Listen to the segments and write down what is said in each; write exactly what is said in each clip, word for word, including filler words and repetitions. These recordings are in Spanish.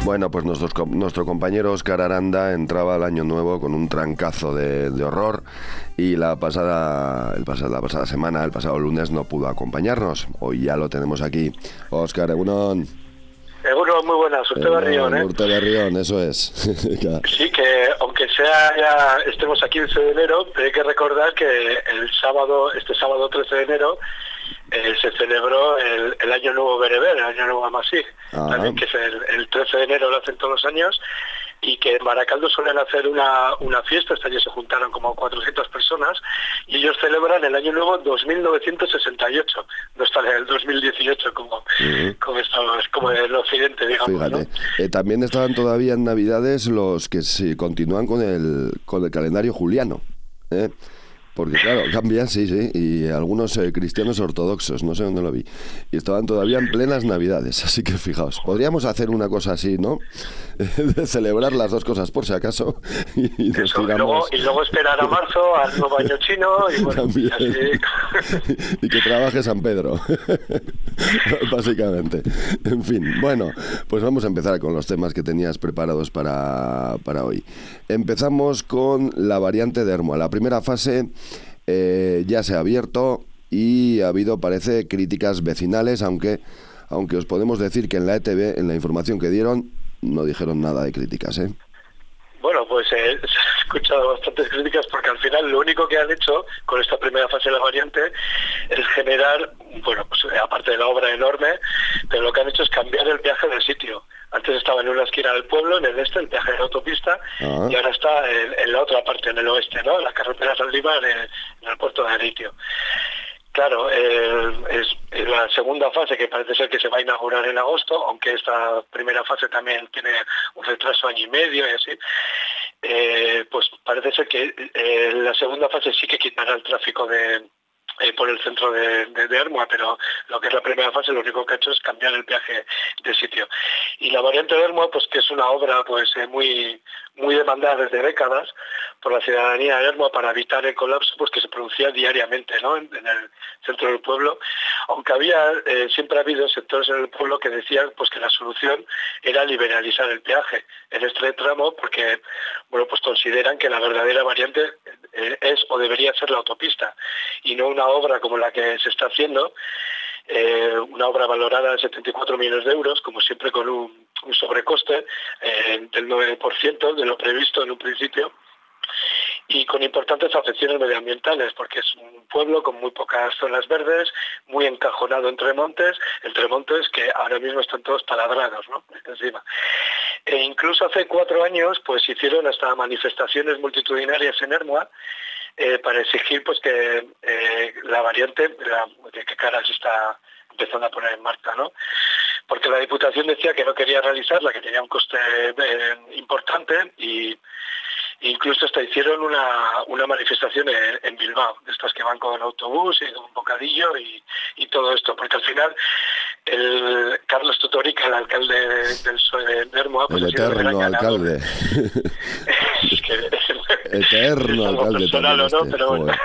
Bueno, pues nuestros, nuestro compañero Óscar Aranda entraba al año nuevo con un trancazo de, de horror y la pasada, el pasada, la pasada semana, el pasado lunes, no pudo acompañarnos. Hoy ya lo tenemos aquí. Óscar, egunon. Egunon, muy buenas, Urte Berrión, ¿eh? Urte Berrión, eso es. Sí, que aunque sea ya estemos a quince de enero, pero hay que recordar que el sábado, este sábado trece de enero, eh, se celebró el, el Año Nuevo Bereber, el Año Nuevo Amasí, ah. también, que es el, el trece de enero, lo hacen todos los años, y que en Baracaldo suelen hacer una, una fiesta. Este año se juntaron como cuatrocientas personas, y ellos celebran el Año Nuevo dos mil novecientos sesenta y ocho, no está en el dos mil dieciocho como, uh-huh. como, estamos, como en el occidente, digamos. Fíjate, ¿no? eh, también estaban todavía en Navidades los que se continúan con el, con el calendario juliano, ¿eh? Porque claro, cambian, sí, sí, y algunos eh, cristianos ortodoxos, no sé dónde lo vi, y estaban todavía en plenas Navidades, así que fijaos, podríamos hacer una cosa así, ¿no? De celebrar las dos cosas por si acaso, y, y nos Eso, tiramos... y, luego, y luego esperar a marzo, al nuevo año chino, y bueno, y, así... y que trabaje San Pedro, básicamente. En fin, bueno, pues vamos a empezar con los temas que tenías preparados para, para hoy. Empezamos con la variante de Ermua. La primera fase eh, ya se ha abierto y ha habido, parece, críticas vecinales, aunque aunque os podemos decir que en la E T V, en la información que dieron, no dijeron nada de críticas, ¿eh? Bueno, pues eh, se han escuchado bastantes críticas porque al final lo único que han hecho con esta primera fase de la variante es generar, bueno, pues aparte de la obra enorme, pero lo que han hecho es cambiar el viaje del sitio. Antes estaba en una esquina del pueblo, en el este, el viaje de la autopista, ah. y ahora está en, en la otra parte, en el oeste, ¿no? En la carretera Zaldívar, en, en el puerto de Areitio. Claro, eh, es, es la segunda fase que parece ser que se va a inaugurar en agosto, aunque esta primera fase también tiene un retraso año y medio y así. Eh, pues parece ser que eh, la segunda fase sí que quitará el tráfico de eh, por el centro de, de, de Ermua, pero lo que es la primera fase lo único que ha hecho es cambiar el viaje de sitio. Y la variante de Ermua, pues que es una obra pues eh, muy muy demandada desde décadas por la ciudadanía de Ermua para evitar el colapso pues que se producía diariamente, ¿no? en, en el centro del pueblo, aunque había eh, siempre ha habido sectores en el pueblo que decían pues que la solución era liberalizar el peaje en este tramo porque bueno pues consideran que la verdadera variante eh, es o debería ser la autopista y no una obra como la que se está haciendo, eh, una obra valorada en setenta y cuatro millones de euros, como siempre con un, un sobrecoste eh, del nueve por ciento de lo previsto en un principio, y con importantes afecciones medioambientales, porque es un pueblo con muy pocas zonas verdes, muy encajonado entre montes, entre montes que ahora mismo están todos taladrados, ¿no? Encima. E incluso hace cuatro años pues hicieron hasta manifestaciones multitudinarias en Ermua, eh, para exigir pues que eh, la variante, la, de qué cara se está empezando a poner en marcha, ¿no? Porque la Diputación decía que no quería realizarla, que tenía un coste eh, importante y incluso hasta hicieron una, una manifestación en, en Bilbao, de estas que van con autobús y un bocadillo y, y todo esto, porque al final el Carlos Tutorica, el alcalde de, del P S O E de Ermua, pues el ha sido el gran alcalde. es que, eterno alcalde personal, también ¿no? este. Pero bueno.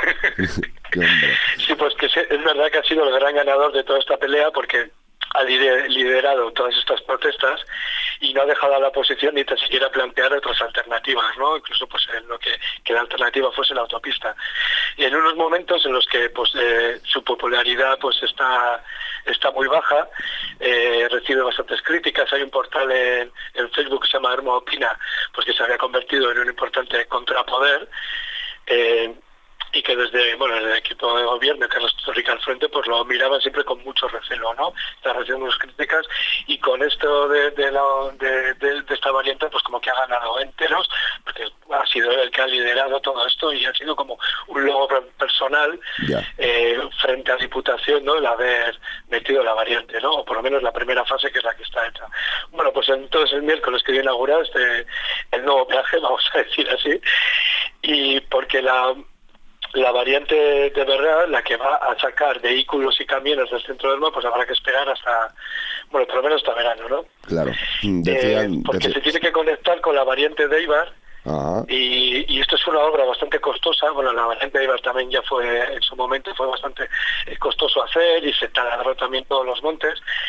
Sí, pues que es verdad que ha sido el gran ganador de toda esta pelea porque ha liderado todas estas protestas y no ha dejado a la oposición ni tan siquiera plantear otras alternativas, ¿no? Incluso pues en lo que, que la alternativa fuese la autopista. Y en unos momentos en los que pues eh, su popularidad pues está está muy baja, eh, recibe bastantes críticas. Hay un portal en, en Facebook que se llama Ermua Opina, pues que se había convertido en un importante contrapoder. Eh, y que desde bueno desde el equipo de gobierno, Carlos Tutorica al frente, pues lo miraban siempre con mucho recelo, ¿no? Está recibiendo unas críticas y con esto de, de, la, de, de, de esta variante, pues como que ha ganado enteros, porque ha sido el que ha liderado todo esto y ha sido como un logro personal yeah. eh, frente a la Diputación, ¿no? El haber metido la variante, ¿no? O por lo menos la primera fase, que es la que está hecha. Bueno, pues entonces el miércoles que viene inaugurado este, el nuevo peaje, vamos a decir así, y porque la La variante de verdad, la que va a sacar vehículos y camiones del centro del mar, pues habrá que esperar hasta, bueno, por lo menos hasta verano, ¿no? Claro. Decían, eh, porque decían... se tiene que conectar con la variante de Eibar, y, y esto es una obra bastante costosa. Bueno, la variante de Eibar también ya fue, en su momento, fue bastante costoso hacer y se taladró también todos los montes.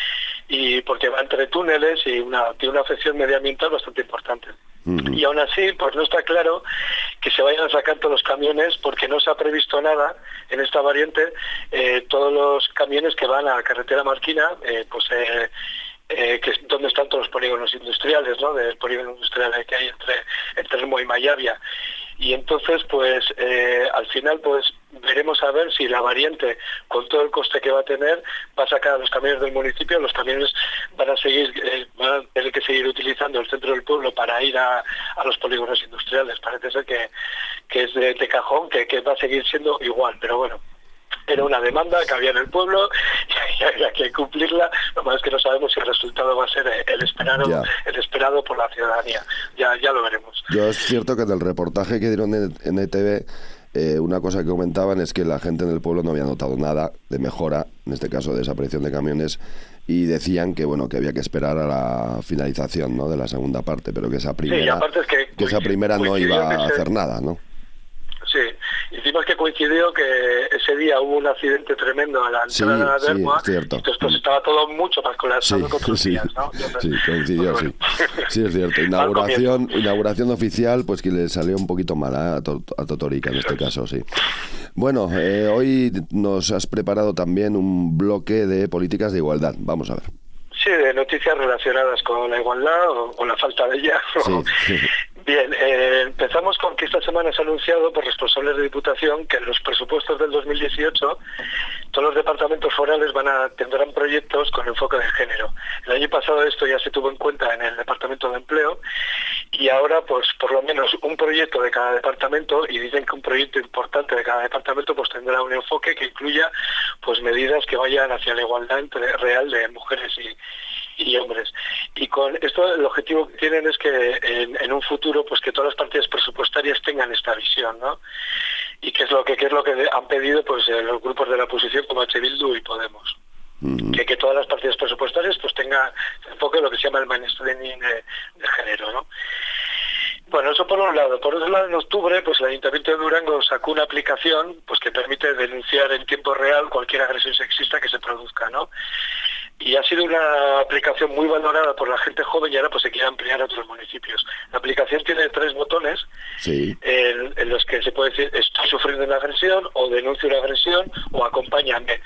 y porque va entre túneles y una, tiene una afección medioambiental bastante importante. Uh-huh. Y aún así, pues no está claro que se vayan a sacar todos los camiones porque no se ha previsto nada en esta variante. Eh, todos los camiones que van a la carretera Marquina, eh, pues eh, eh, que es donde están todos los polígonos industriales, ¿no? Del polígono industrial que hay entre, entre Ermua y Mayavia. Y entonces, pues, eh, al final, pues, veremos a ver si la variante, con todo el coste que va a tener, va a sacar a los camiones del municipio. Los camiones van a seguir, eh, van a tener que seguir utilizando el centro del pueblo para ir a, a los polígonos industriales. Parece ser que, que es de, de cajón, que, que va a seguir siendo igual, pero bueno. Era una demanda que había en el pueblo y había que cumplirla. Lo más es que no sabemos si el resultado va a ser el esperado, yeah. el esperado por la ciudadanía. Ya, ya lo veremos. Yo es cierto que en el reportaje que dieron en, en E T V, eh, una cosa que comentaban es que la gente en el pueblo no había notado nada de mejora, en este caso de desaparición de camiones, y decían que bueno que había que esperar a la finalización, ¿no?, de la segunda parte, pero que esa primera, sí, aparte es que, que esa primera no iba a hacer nada, ¿no? Sí, y encima es que coincidió que ese día hubo un accidente tremendo a la entrada sí, de Ermua, sí, y entonces pues, estaba todo mucho más colapsado sí, que otros sí, días, ¿no? Entonces, sí, coincidió, pues, sí. bueno. Sí, es cierto. Inauguración, inauguración oficial, pues que le salió un poquito mal, ¿eh?, a, to, a Totorica en este caso, sí. Bueno, eh, hoy nos has preparado también un bloque de políticas de igualdad. Vamos a ver. Sí, de noticias relacionadas con la igualdad o con la falta de ella. Sí, sí. Bien, eh, empezamos con que esta semana se ha anunciado por responsables de Diputación que en los presupuestos del dos mil dieciocho todos los departamentos forales van a tendrán proyectos con enfoque de género. El año pasado esto ya se tuvo en cuenta en el Departamento de Empleo y ahora pues por lo menos un proyecto de cada departamento, y dicen que un proyecto importante de cada departamento pues tendrá un enfoque que incluya pues medidas que vayan hacia la igualdad entre, real de mujeres y y hombres. Y con esto el objetivo que tienen es que en, en un futuro pues que todas las partidas presupuestarias tengan esta visión, ¿no? Y que es lo que, que es lo que han pedido pues los grupos de la oposición como H. Bildu y Podemos. Uh-huh. Que, que todas las partidas presupuestarias pues tengan enfoque en lo que se llama el mainstreaming de, de género, ¿no? Bueno, eso por un lado. Por otro lado, en octubre, pues el Ayuntamiento de Durango sacó una aplicación pues que permite denunciar en tiempo real cualquier agresión sexista que se produzca, ¿no? Y ha sido una aplicación muy valorada por la gente joven y ahora pues se quiere ampliar a otros municipios. La aplicación tiene tres botones, sí, en, en los que se puede decir estoy sufriendo una agresión, o denuncio una agresión, o acompáñame.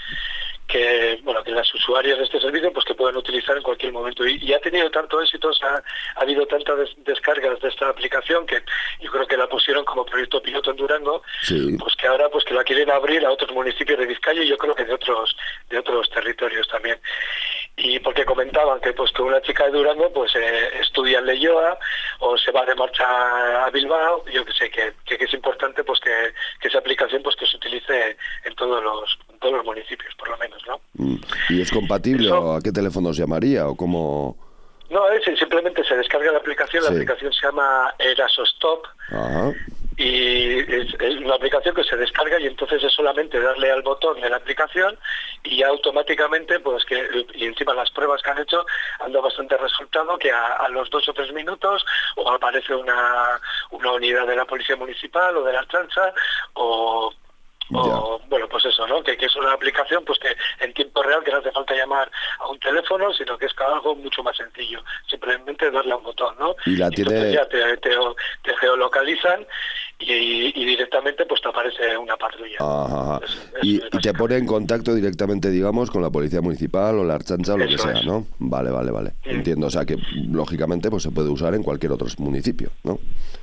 Que bueno que las usuarias de este servicio pues que pueden utilizar en cualquier momento y, y ha tenido tanto éxito, o sea, ha habido tantas des descargas de esta aplicación que yo creo que la pusieron como proyecto piloto en Durango, sí, pues que ahora pues que la quieren abrir a otros municipios de Vizcaya y yo creo que de otros de otros territorios también. Y porque comentaban que pues que una chica de Durango pues eh, estudia en Leioa o se va de marcha a Bilbao, yo que sé que, que, que es importante pues que, que esa aplicación pues que se utilice en todos los en todos los municipios por lo menos, ¿no? ¿Y es compatible? ¿Eso? ¿O a qué teléfonos llamaría o cómo? No, es simplemente se descarga la aplicación, sí, la aplicación se llama Erasostop. Ajá. Y es, es una aplicación que se descarga y entonces es solamente darle al botón de la aplicación y ya automáticamente, pues que, y encima las pruebas que han hecho han dado bastante resultado, que a, a los dos o tres minutos o aparece una, una unidad de la Policía Municipal o de la Archancha o... o ya, bueno, pues eso, ¿no? Que, que es una aplicación pues que en tiempo real, que no hace falta llamar a un teléfono, sino que es algo mucho más sencillo, simplemente darle a un botón, ¿no? Y la y tiene... entonces ya te, te, te geolocalizan y, y directamente pues te aparece una patrulla. Ajá. Es, es, y, es y te pone en contacto directamente, digamos, con la Policía Municipal o la Archancha o lo eso que sea, es. ¿no? Vale, vale, vale. Sí. Entiendo, o sea que lógicamente pues se puede usar en cualquier otro municipio, ¿no?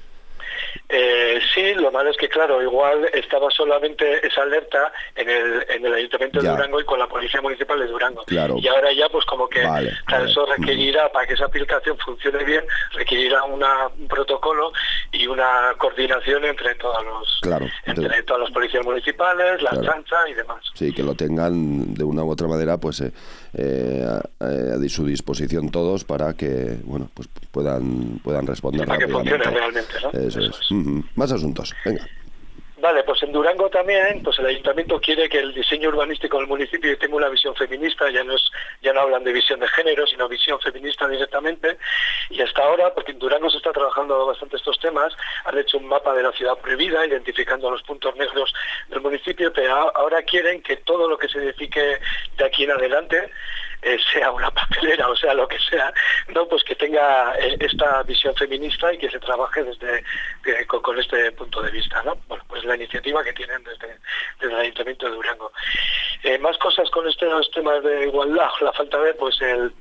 Eh, sí, lo malo es que, claro, igual estaba solamente esa alerta en el, en el Ayuntamiento de ya. Durango y con la Policía Municipal de Durango. Claro. Y ahora ya, pues como que, vale, claro, vale. eso requerirá, mm. para que esa aplicación funcione bien, requerirá una, un protocolo y una coordinación entre todos los, claro, entre entonces, todas las policías municipales, la claro. chancha y demás. Sí, que lo tengan de una u otra manera, pues eh, eh, a, a su disposición todos para que, bueno, pues puedan puedan responder sí, para rápidamente. Que funcione realmente, ¿no? Eso, Eso es. es. Uh-huh. Más asuntos, venga. Vale, pues en Durango también, pues el Ayuntamiento quiere que el diseño urbanístico del municipio tenga una visión feminista, ya no es, ya no hablan de visión de género, sino visión feminista directamente, y hasta ahora, porque en Durango se está trabajando bastante estos temas, han hecho un mapa de la ciudad prohibida, identificando los puntos negros del municipio, pero ahora quieren que todo lo que se edifique de aquí en adelante eh, sea una papelera o sea lo que sea, no, pues que tenga eh, esta visión feminista y que se trabaje desde de, con, con este punto de vista, ¿no? Bueno, pues la iniciativa que tienen desde, desde el Ayuntamiento de Durango. Eh, más cosas con estos temas de igualdad, la falta de, pues el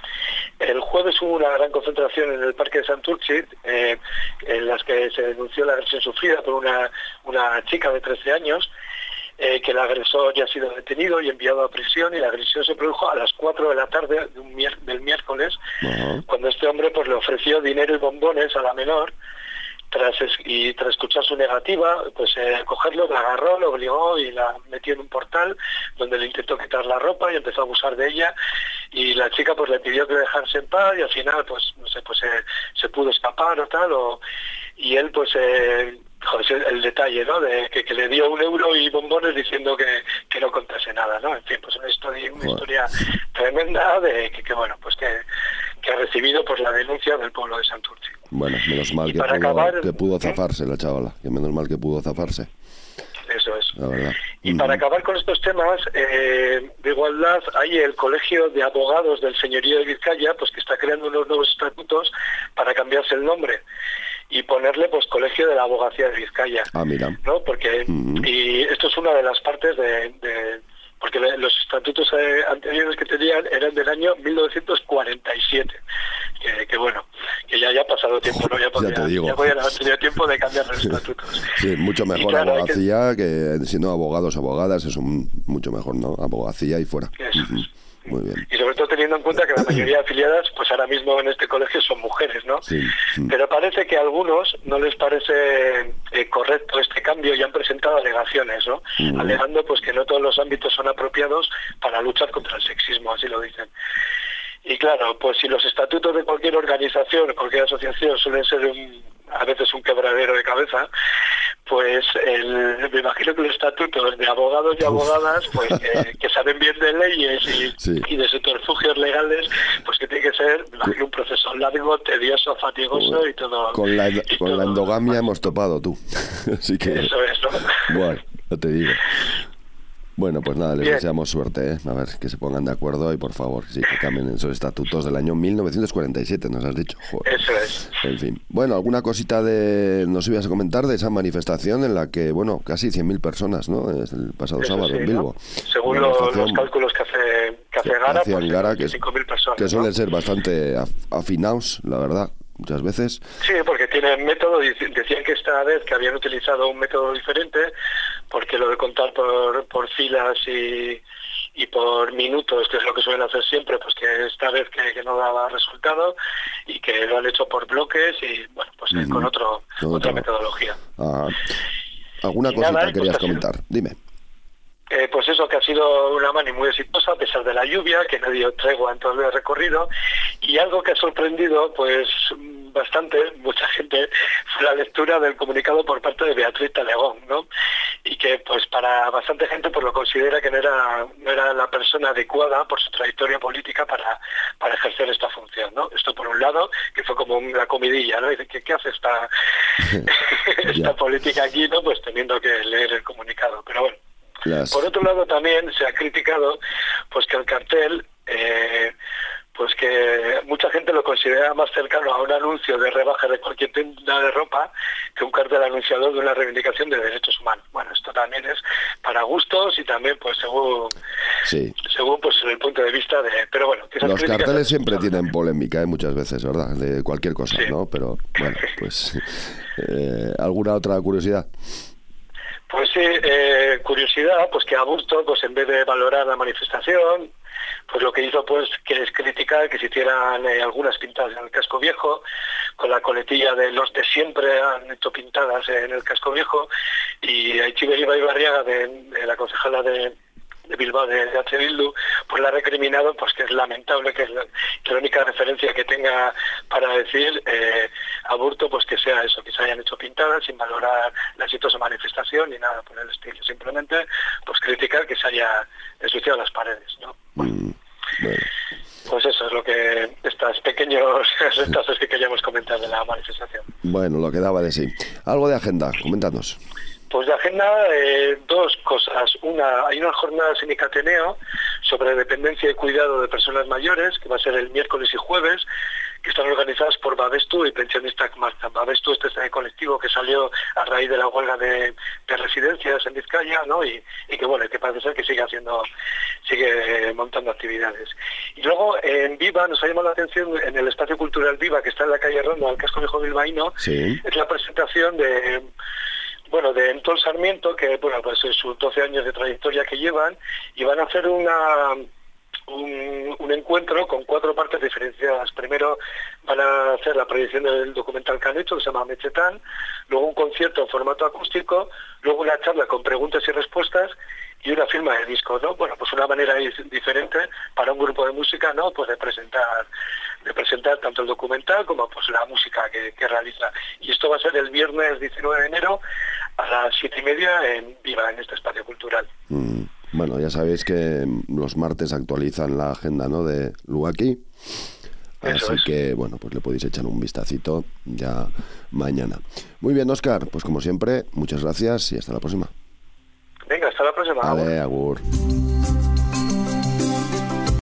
El jueves hubo una gran concentración en el Parque de Santurtzi, eh, en las que se denunció la agresión sufrida por una, una chica de trece años, eh, que el agresor ya ha sido detenido y enviado a prisión, y la agresión se produjo a las cuatro de la tarde de un mier- del miércoles, uh-huh. cuando este hombre pues le ofreció dinero y bombones a la menor. Tras es, y tras escuchar su negativa, pues eh, cogerlo, la agarró, lo obligó y la metió en un portal donde le intentó quitar la ropa y empezó a abusar de ella, y la chica pues le pidió que le dejase en paz, y al final pues no sé, pues eh, se pudo escapar o tal, o, y él pues eh, joder, el detalle, ¿no? De que, que le dio un euro y bombones diciendo que, que no contase nada, ¿no? En fin, pues una historia, una historia tremenda de que, que bueno, pues que, que ha recibido pues la denuncia del pueblo de Santurtzi. Bueno, menos mal que pudo, acabar, que pudo zafarse la chavala, que menos mal que pudo zafarse. Eso es. La verdad. Y uh-huh. para acabar con estos temas eh, de igualdad, hay el Colegio de Abogados del Señorío de Vizcaya, pues que está creando unos nuevos estatutos para cambiarse el nombre y ponerle pues Colegio de la Abogacía de Vizcaya. Ah, mira. ¿No? Porque uh-huh. y esto es una de las partes de, de porque los estatutos eh, anteriores que tenían eran del año mil novecientos cuarenta y siete, que, que bueno, que ya ya ha pasado tiempo, ¿no? Ya, podría, ya te digo. Ya podrían haber tenido tiempo de cambiar los estatutos. Sí, mucho mejor claro, abogacía que... que siendo abogados abogadas, es un, mucho mejor, ¿no? Abogacía y fuera. Eso uh-huh. es. Muy bien. Y sobre todo teniendo en cuenta que la mayoría de afiliadas, pues ahora mismo en este colegio son mujeres, ¿no? Sí, sí. Pero parece que a algunos no les parece eh, correcto este cambio y han presentado alegaciones, ¿no? Uh-huh. Alegando pues que no todos los ámbitos son apropiados para luchar contra el sexismo, así lo dicen. Y claro, pues si los estatutos de cualquier organización o cualquier asociación suelen ser un, a veces un quebradero de cabeza, pues el, me imagino que los estatutos de abogados y abogadas, pues eh, que saben bien de leyes y, sí. y de subterfugios legales, pues que tiene que ser, me imagino, un proceso largo, tedioso, fatigoso y todo. Con la, y con todo la endogamia hemos topado, tú. Así que... Eso es, ¿no? Bueno, no te digo. Bueno, pues nada, les Bien. deseamos suerte, ¿eh? A ver, que se pongan de acuerdo y por favor, sí, que cambien esos estatutos del año mil novecientos cuarenta y siete, nos has dicho. Joder. Eso es. En fin. Bueno, alguna cosita de, nos ibas a comentar de esa manifestación en la que, bueno, casi cien mil personas, ¿no? Es el pasado Eso sábado sí, en Bilbo. ¿no? Según lo, los cálculos que hace, que hace Gara, que pues Gara, que, cinco mil personas. Que suelen ¿no? ser bastante af, afinados, la verdad. Muchas veces. Sí, porque tienen método, decían que esta vez que habían utilizado un método diferente, porque lo de contar por, por filas y, y por minutos, que es lo que suelen hacer siempre, pues que esta vez que, que no daba resultado y que lo han hecho por bloques y bueno, pues uh-huh. con otro, con otra otro. metodología. Ah, ¿alguna y cosita nada, querías pues comentar? Dime. Eh, pues eso, que ha sido una mani muy exitosa a pesar de la lluvia, que no dio tregua en todo el recorrido, y algo que ha sorprendido pues bastante, mucha gente, fue la lectura del comunicado por parte de Beatriz Talegón, ¿no? Y que pues para bastante gente pues lo considera que no era no era la persona adecuada por su trayectoria política para, para ejercer esta función, ¿no? Esto por un lado, que fue como una comidilla, ¿no? Dice, ¿qué, qué hace esta, esta política aquí, ¿no? Pues teniendo que leer el comunicado, pero bueno. Las... Por otro lado también se ha criticado pues que el cartel eh, pues que mucha gente lo considera más cercano a un anuncio de rebaja de cualquier tienda de ropa que un cartel anunciador de una reivindicación de derechos humanos. Bueno, esto también es para gustos y también pues según sí. según pues el punto de vista de... Pero bueno, que los carteles siempre tienen polémica, ¿eh? Muchas veces, ¿verdad? De cualquier cosa, sí. ¿no? Pero bueno, pues eh, ¿alguna otra curiosidad? Pues sí, eh, curiosidad, pues que Aburto, pues en vez de valorar la manifestación, pues lo que hizo pues que es criticar que se hicieran eh, algunas pintadas en el casco viejo, con la coletilla de los de siempre han hecho pintadas en el casco viejo, y Aichiber Ibarriaga, de, de la concejala de, de Bilbao de, de H. Bildu, pues la ha recriminado, pues que es lamentable que es la, que la única referencia que tenga para decir eh, Aburto, pues que sea eso, que se hayan hecho pintadas sin valorar la exitosa manifestación ni nada por el estilo, simplemente pues criticar que se haya ensuciado las paredes, ¿no? Bueno, mm, bueno. Pues eso es lo que estas pequeños estas que queríamos comentar de la manifestación. Bueno, lo que daba de sí. Algo de agenda, coméntanos. Pues de agenda, eh, dos cosas. Una, hay unas jornadas en Icateneo sobre dependencia y cuidado de personas mayores, que va a ser el miércoles y jueves, que están organizadas por Babestu y Pensionistak Marcha. Babestu este es el colectivo que salió a raíz de la huelga de, de residencias en Vizcaya, ¿no? Y, y que bueno, que parece ser que sigue haciendo, sigue montando actividades. Y luego en Viva nos ha llamado la atención en el espacio cultural Viva, que está en la calle Ronda, al casco viejo bilbaíno, sí. Es la presentación de bueno, de Entol Sarmiento, que bueno, pues es sus doce años de trayectoria que llevan, y van a hacer una Un, un encuentro con cuatro partes diferenciadas. Primero van a hacer la proyección del documental que han hecho, que se llama Mechetán, luego un concierto en formato acústico, luego una charla con preguntas y respuestas y una firma de disco, ¿no? Bueno, pues una manera diferente para un grupo de música, ¿no? Pues de presentar de presentar tanto el documental como pues la música que, que realiza. Y esto va a ser el viernes diecinueve de enero a las siete y media en Viva, en este espacio cultural. Mm. Bueno, ya sabéis que los martes actualizan la agenda, ¿no?, de Luaki. Así es. Que, bueno, pues le podéis echar un vistacito ya mañana. Muy bien, Óscar, pues como siempre, muchas gracias y hasta la próxima. Venga, hasta la próxima. Vale, agur.